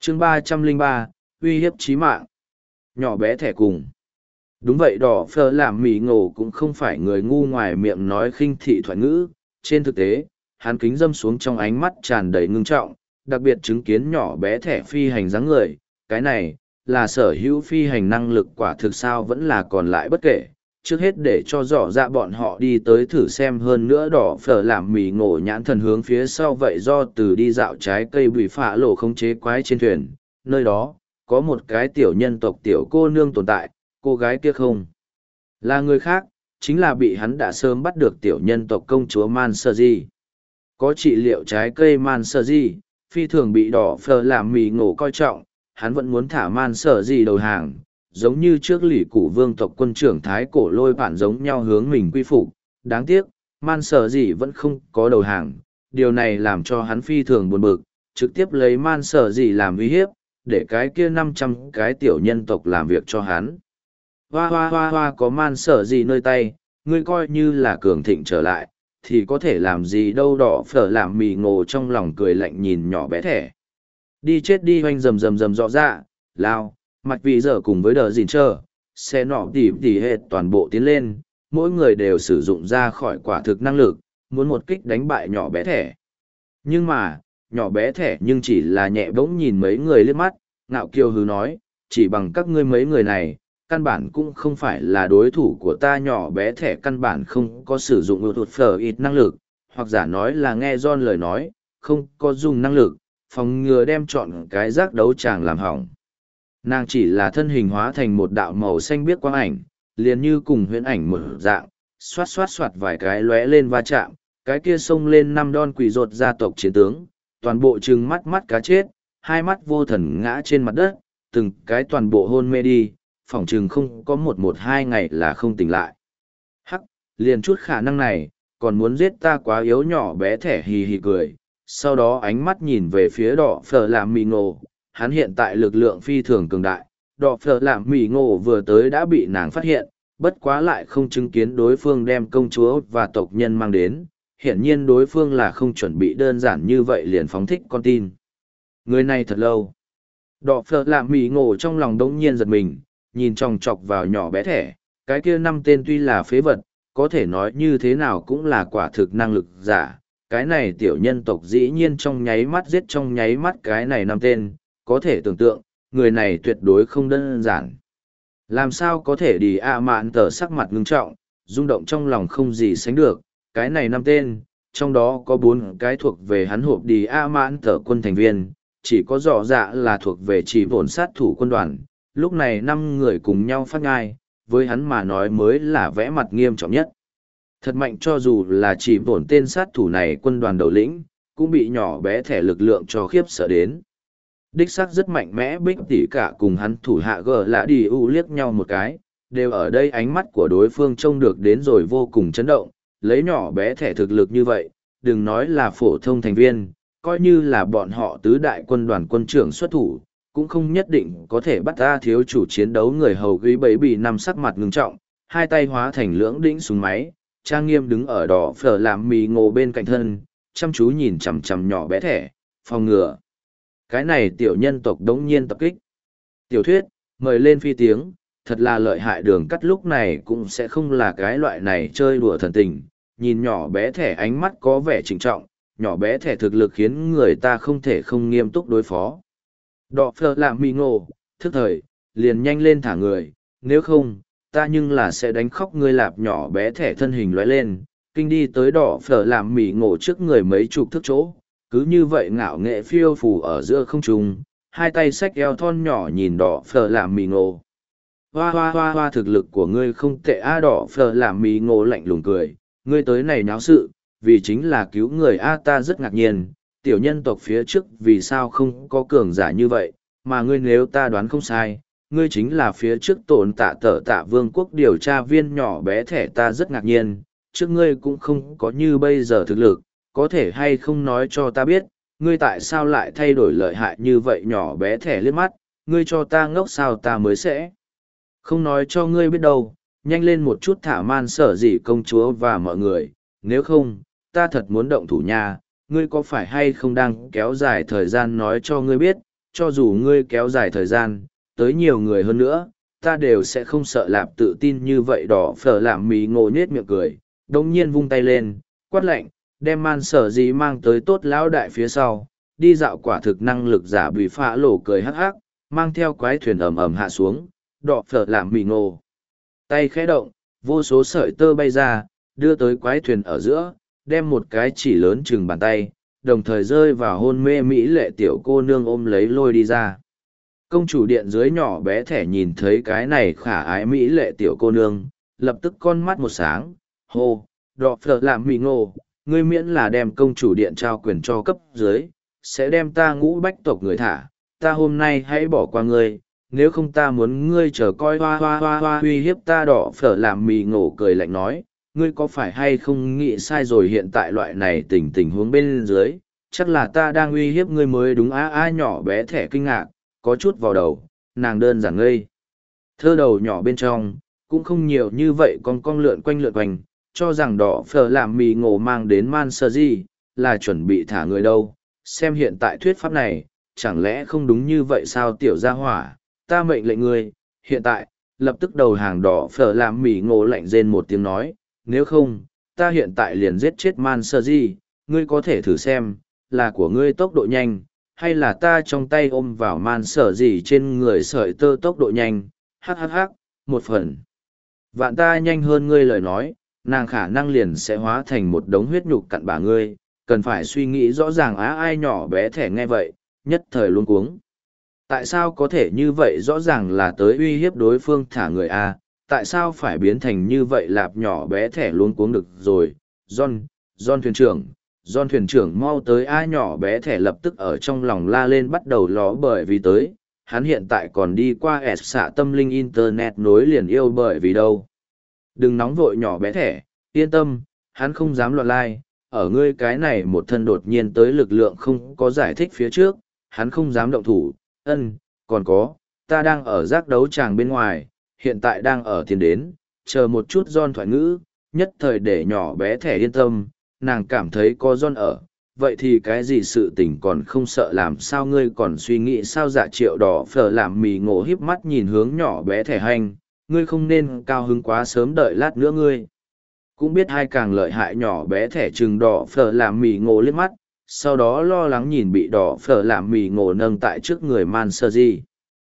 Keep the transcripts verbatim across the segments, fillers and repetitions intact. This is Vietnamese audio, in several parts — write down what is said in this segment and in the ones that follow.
chương ba trăm lẻ ba, uy hiếp chí mạng. Nhỏ bé thẻ cùng. Đúng vậy, đỏ phở làm mì ngộ cũng không phải người ngu ngoài miệng nói khinh thị thoại ngữ. Trên thực tế, hắn kính dâm xuống trong ánh mắt tràn đầy ngưng trọng, đặc biệt chứng kiến nhỏ bé thẻ phi hành dáng người. Cái này, là sở hữu phi hành năng lực quả thực sao vẫn là còn lại bất kể. Trước hết để cho rõ ra bọn họ đi tới thử xem, hơn nữa đỏ phở làm mì ngộ nhãn thần hướng phía sau vậy do từ đi dạo trái cây bị phá lộ không chế quái trên thuyền. Nơi đó, có một cái tiểu nhân tộc tiểu cô nương tồn tại, cô gái kia không là người khác, chính là bị hắn đã sớm bắt được tiểu nhân tộc công chúa Manserji. Có trị liệu trái cây Manserji, phi thường bị đỏ phở làm mì ngộ coi trọng, hắn vẫn muốn thả Manserji đầu hàng, giống như trước lỷ cụ vương tộc quân trưởng thái cổ lôi bản giống nhau hướng mình quy phục. Đáng tiếc, Manserji vẫn không có đầu hàng, điều này làm cho hắn phi thường buồn bực, trực tiếp lấy Manserji làm uy hiếp, để cái kia năm trăm cái tiểu nhân tộc làm việc cho hắn. Hoa hoa hoa hoa, có Manserji nơi tay, ngươi coi như là cường thịnh trở lại, thì có thể làm gì đâu. Đỏ phở làm mì ngộ trong lòng cười lạnh nhìn nhỏ bé thẻ. Đi chết đi, hoanh rầm rầm rầm rõ ra, lao, mặt vì giờ cùng với đờ dìn trơ, xe nọ tỉ tỉ hết toàn bộ tiến lên, mỗi người đều sử dụng ra khỏi quả thực năng lực, muốn một kích đánh bại nhỏ bé thẻ. Nhưng mà, nhỏ bé thẻ nhưng chỉ là nhẹ bỗng nhìn mấy người liếc mắt, ngạo kiêu hứ nói, chỉ bằng các ngươi mấy người này, căn bản cũng không phải là đối thủ của ta. Nhỏ bé thẻ căn bản không có sử dụng ưu thuật phở ít năng lực, hoặc giả nói là nghe John lời nói, không có dùng năng lực, phòng ngừa đem chọn cái giác đấu tràng làm hỏng. Nàng chỉ là thân hình hóa thành một đạo màu xanh biếc quang ảnh, liền như cùng huyễn ảnh một dạng, xoát xoát xoát vài cái lóe lên va chạm, cái kia xông lên năm đòn quỷ rột gia tộc chiến tướng, toàn bộ trừng mắt mắt cá chết, hai mắt vô thần ngã trên mặt đất, từng cái toàn bộ hôn mê đi, phỏng chừng không có một một hai ngày là không tỉnh lại. Hắc, liền chút khả năng này, còn muốn giết ta quá yếu. Nhỏ bé thẻ hì hì cười, sau đó ánh mắt nhìn về phía đỏ phở làm mì ngộ, hắn hiện tại lực lượng phi thường cường đại, đỏ phở làm mì ngộ vừa tới đã bị nàng phát hiện, bất quá lại không chứng kiến đối phương đem công chúa và tộc nhân mang đến, hiển nhiên đối phương là không chuẩn bị đơn giản như vậy liền phóng thích con tin. Người này thật lâu. Đỏ phở làm mì ngộ trong lòng đống nhiên giật mình, nhìn chòng chọc vào nhỏ bé thẻ, cái kia năm tên tuy là phế vật, có thể nói như thế nào cũng là quả thực năng lực giả. Cái này tiểu nhân tộc dĩ nhiên trong nháy mắt giết trong nháy mắt cái này năm tên, có thể tưởng tượng, người này tuyệt đối không đơn giản. Làm sao có thể đi ạ mạn tờ sắc mặt ngưng trọng, rung động trong lòng không gì sánh được, cái này năm tên, trong đó có bốn cái thuộc về hắn hộp đi ạ mạn tờ quân thành viên, chỉ có rõ dạ là thuộc về chỉ vốn sát thủ quân đoàn. Lúc này năm người cùng nhau phát ngai, với hắn mà nói mới là vẽ mặt nghiêm trọng nhất. Thật mạnh, cho dù là chỉ vốn tên sát thủ này quân đoàn đầu lĩnh, cũng bị nhỏ bé thẻ lực lượng cho khiếp sợ đến. Đích xác rất mạnh mẽ. Bích tỷ cả cùng hắn thủ hạ gờ lạ đi u liếc nhau một cái, đều ở đây ánh mắt của đối phương trông được đến rồi vô cùng chấn động, lấy nhỏ bé thẻ thực lực như vậy, đừng nói là phổ thông thành viên, coi như là bọn họ tứ đại quân đoàn quân trưởng xuất thủ, cũng không nhất định có thể bắt ta thiếu chủ chiến đấu. Người hầu ghi bấy bị nằm sắc mặt ngưng trọng, hai tay hóa thành lưỡng đĩnh súng máy, trang nghiêm đứng ở đỏ phở làm mì ngộ bên cạnh thân, chăm chú nhìn chằm chằm nhỏ bé thẻ, phòng ngừa cái này tiểu nhân tộc đống nhiên tập kích. Tiểu thuyết, mời lên phi tiếng, thật là lợi hại. Đường cắt lúc này cũng sẽ không là cái loại này chơi đùa thần tình, nhìn nhỏ bé thẻ ánh mắt có vẻ trịnh trọng, nhỏ bé thẻ thực lực khiến người ta không thể không nghiêm túc đối phó. Đỏ phở làm mì ngộ, thức thời, liền nhanh lên thả người, nếu không, ta nhưng là sẽ đánh khóc ngươi. Lạp nhỏ bé thẻ thân hình lóe lên, kinh đi tới đỏ phở làm mì ngộ trước người mấy chục thước chỗ, cứ như vậy ngạo nghệ phiêu phù ở giữa không trung, hai tay xách eo thon nhỏ nhìn đỏ phở làm mì ngộ. Hoa hoa hoa hoa, thực lực của ngươi không tệ a. Đỏ phở làm mì ngộ lạnh lùng cười, ngươi tới này náo sự, vì chính là cứu người a. Ta rất ngạc nhiên, tiểu nhân tộc phía trước vì sao không có cường giả như vậy, mà ngươi nếu ta đoán không sai, ngươi chính là phía trước tổn tạ tở tạ vương quốc điều tra viên. Nhỏ bé thẻ, ta rất ngạc nhiên, trước ngươi cũng không có như bây giờ thực lực, có thể hay không nói cho ta biết, ngươi tại sao lại thay đổi lợi hại như vậy. Nhỏ bé thẻ liếc mắt, ngươi cho ta ngốc sao ta mới sẽ không nói cho ngươi biết đâu, nhanh lên một chút thả man sở dị công chúa và mọi người, nếu không, ta thật muốn động thủ nha. Ngươi có phải hay không đang kéo dài thời gian nói cho ngươi biết, cho dù ngươi kéo dài thời gian, tới nhiều người hơn nữa, ta đều sẽ không sợ lạp tự tin như vậy. Đỏ phở làm mì ngộ nhết miệng cười, đồng nhiên vung tay lên, quát lạnh, đem man sở gì mang tới tốt lão đại phía sau, đi dạo. Quả thực năng lực giả bị phá lổ cười hắc hắc, mang theo quái thuyền ầm ầm hạ xuống. Đỏ phở làm mì ngộ tay khẽ động, vô số sợi tơ bay ra, đưa tới quái thuyền ở giữa, đem một cái chỉ lớn chừng bàn tay, đồng thời rơi vào hôn mê mỹ lệ tiểu cô nương ôm lấy lôi đi ra. Công chủ điện dưới nhỏ bé thẻ nhìn thấy cái này khả ái mỹ lệ tiểu cô nương, lập tức con mắt một sáng, hô, đọ phở làm mì ngộ, ngươi miễn là đem công chủ điện trao quyền cho cấp dưới, sẽ đem ta ngũ bách tộc người thả, ta hôm nay hãy bỏ qua ngươi, nếu không ta muốn ngươi chờ coi hoa hoa hoa hoa uy hiếp ta. Đỏ phở làm mì ngộ cười lạnh nói, ngươi có phải hay không nghĩ sai rồi, hiện tại loại này tình tình huống bên dưới, chắc là ta đang uy hiếp ngươi mới đúng. Á á nhỏ bé thẻ kinh ngạc, có chút vào đầu, nàng đơn giản ngây. Thơ đầu nhỏ bên trong, cũng không nhiều như vậy con con lượn quanh lượn quanh, cho rằng đỏ phở làm mì ngộ mang đến man sơ gì, là chuẩn bị thả người đâu. Xem hiện tại thuyết pháp này, chẳng lẽ không đúng như vậy sao? Tiểu gia hỏa, ta mệnh lệnh ngươi, hiện tại, lập tức đầu hàng. Đỏ phở làm mì ngộ lạnh rên một tiếng nói, nếu không, ta hiện tại liền giết chết man sơ gì, ngươi có thể thử xem, là của ngươi tốc độ nhanh, hay là ta trong tay ôm vào man sở gì trên người sợi tơ tốc độ nhanh. Hắc hắc hắc, một phần vạn ta nhanh hơn ngươi lời nói, nàng khả năng liền sẽ hóa thành một đống huyết nhục cặn bã ngươi, cần phải suy nghĩ rõ ràng. Á ai nhỏ bé thẻ nghe vậy, nhất thời luống cuống. Tại sao có thể như vậy? Rõ ràng là tới uy hiếp đối phương thả người a, tại sao phải biến thành như vậy? Lạp nhỏ bé thẻ luống cuống. Được rồi, John, John thuyền trưởng, John thuyền trưởng mau tới. A nhỏ bé thẻ lập tức ở trong lòng la lên, bắt đầu ló bởi vì tới, hắn hiện tại còn đi qua S xạ tâm linh internet nối liền yêu bởi vì đâu. Đừng nóng vội nhỏ bé thẻ, yên tâm, hắn không dám loạn lai, ở ngươi cái này một thân đột nhiên tới lực lượng không có giải thích phía trước, hắn không dám động thủ. Ân, còn có, ta đang ở giác đấu tràng bên ngoài, hiện tại đang ở tiền đến, chờ một chút. John thoại ngữ, nhất thời để nhỏ bé thẻ yên tâm, nàng cảm thấy có John ở, vậy thì cái gì sự tình còn không sợ. Làm sao ngươi còn suy nghĩ sao? Dạ Triệu. Đỏ phở làm mì ngộ híp mắt nhìn hướng nhỏ bé thẻ hành, ngươi không nên cao hứng quá sớm, đợi lát nữa ngươi cũng biết hai càng lợi hại. Nhỏ bé thẻ trừng đỏ phở làm mì ngộ liếc mắt, sau đó lo lắng nhìn bị đỏ phở làm mì ngộ nâng tại trước người man sơ gì.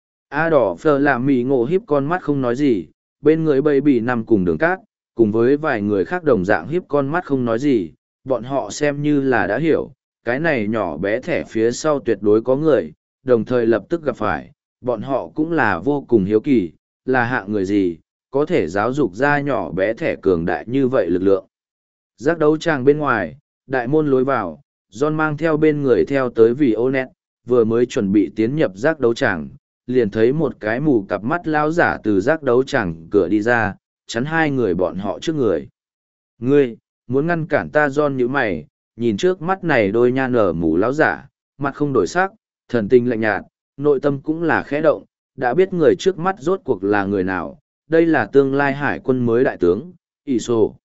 A đỏ phở làm mì ngộ híp con mắt không nói gì, bên người bầy bỉ nằm cùng đường cát, cùng với vài người khác đồng dạng híp con mắt không nói gì. Bọn họ xem như là đã hiểu, cái này nhỏ bé thẻ phía sau tuyệt đối có người, đồng thời lập tức gặp phải, bọn họ cũng là vô cùng hiếu kỳ, là hạng người gì, có thể giáo dục ra nhỏ bé thẻ cường đại như vậy lực lượng. Giác đấu tràng bên ngoài, đại môn lối vào, John mang theo bên người theo tới vì ô nét, vừa mới chuẩn bị tiến nhập giác đấu tràng, liền thấy một cái mù cặp mắt lão giả từ giác đấu tràng cửa đi ra, chắn hai người bọn họ trước người. Ngươi, muốn ngăn cản ta? John nhíu mày, nhìn trước mắt này đôi nha nở mù lão giả, mặt không đổi sắc, thần tình lạnh nhạt, nội tâm cũng là khẽ động, đã biết người trước mắt rốt cuộc là người nào, đây là tương lai hải quân mới đại tướng, ỷ sổ.